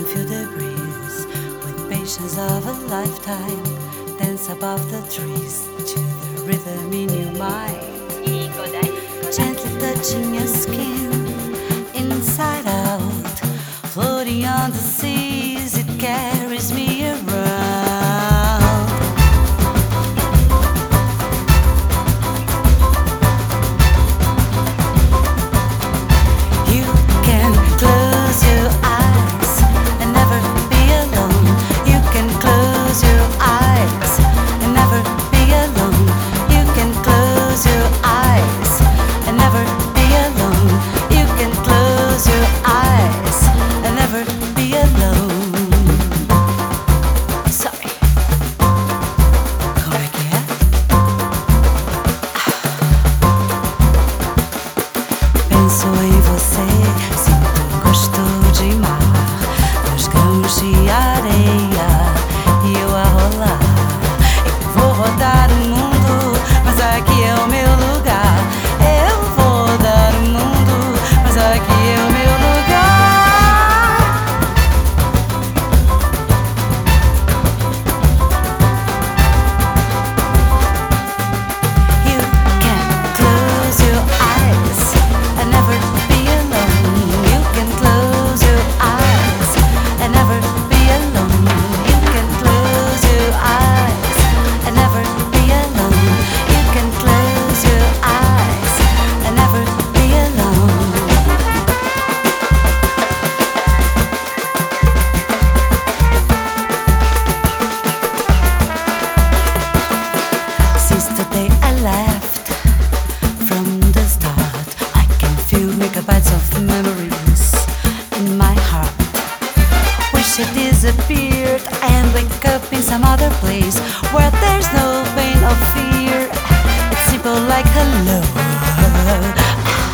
feel the breeze with patience of a lifetime. Dance above the trees to the rhythm in your mind. Gently touching your skin, inside out, floating on the seas, it carries me around. You can close your eyes and never be alone. You can close your eyes and never be alone. You can close your eyes and never be alone. You can close your eyes and never be alone. Sorry. Como é que é? Penso em você, sinto gosto de mar, nos grãos de areia e eu a rolar. Eu vou rodar o mundo, mas aqui é o meu lugar. Eu vou rodar o mundo, mas aqui é o meu lugar. You can close your eyes and never be alone. You can close your eyes and never be alone. You can close your eyes and never be alone. You can close your eyes and never be alone. Since the day I left from the start, I can feel megabytes of memories in my heart. Wish it disappeared and wake up in some other place where there's no pain or fear. It's simple like hello.